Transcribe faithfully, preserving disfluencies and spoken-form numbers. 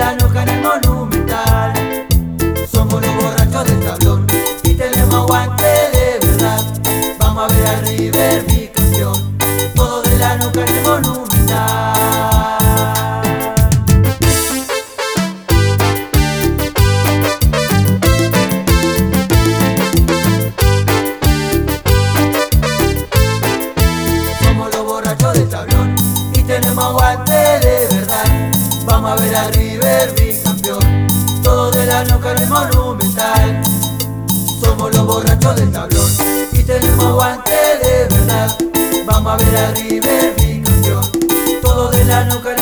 la nuca en el Monumental. Somos los borrachos del tablón y tenemos aguante de verdad. Vamos a ver a River bicampeón, todo de la nuca en el Monumental. Somos los borrachos del tablón y tenemos aguante de verdad. Vamos a ver a River bicampeón, todo de la nuca en el Monumental. Somos los borrachos del tablón y tenemos aguante de verdad. Vamos a ver a River bicampeón, todo de la nuca en el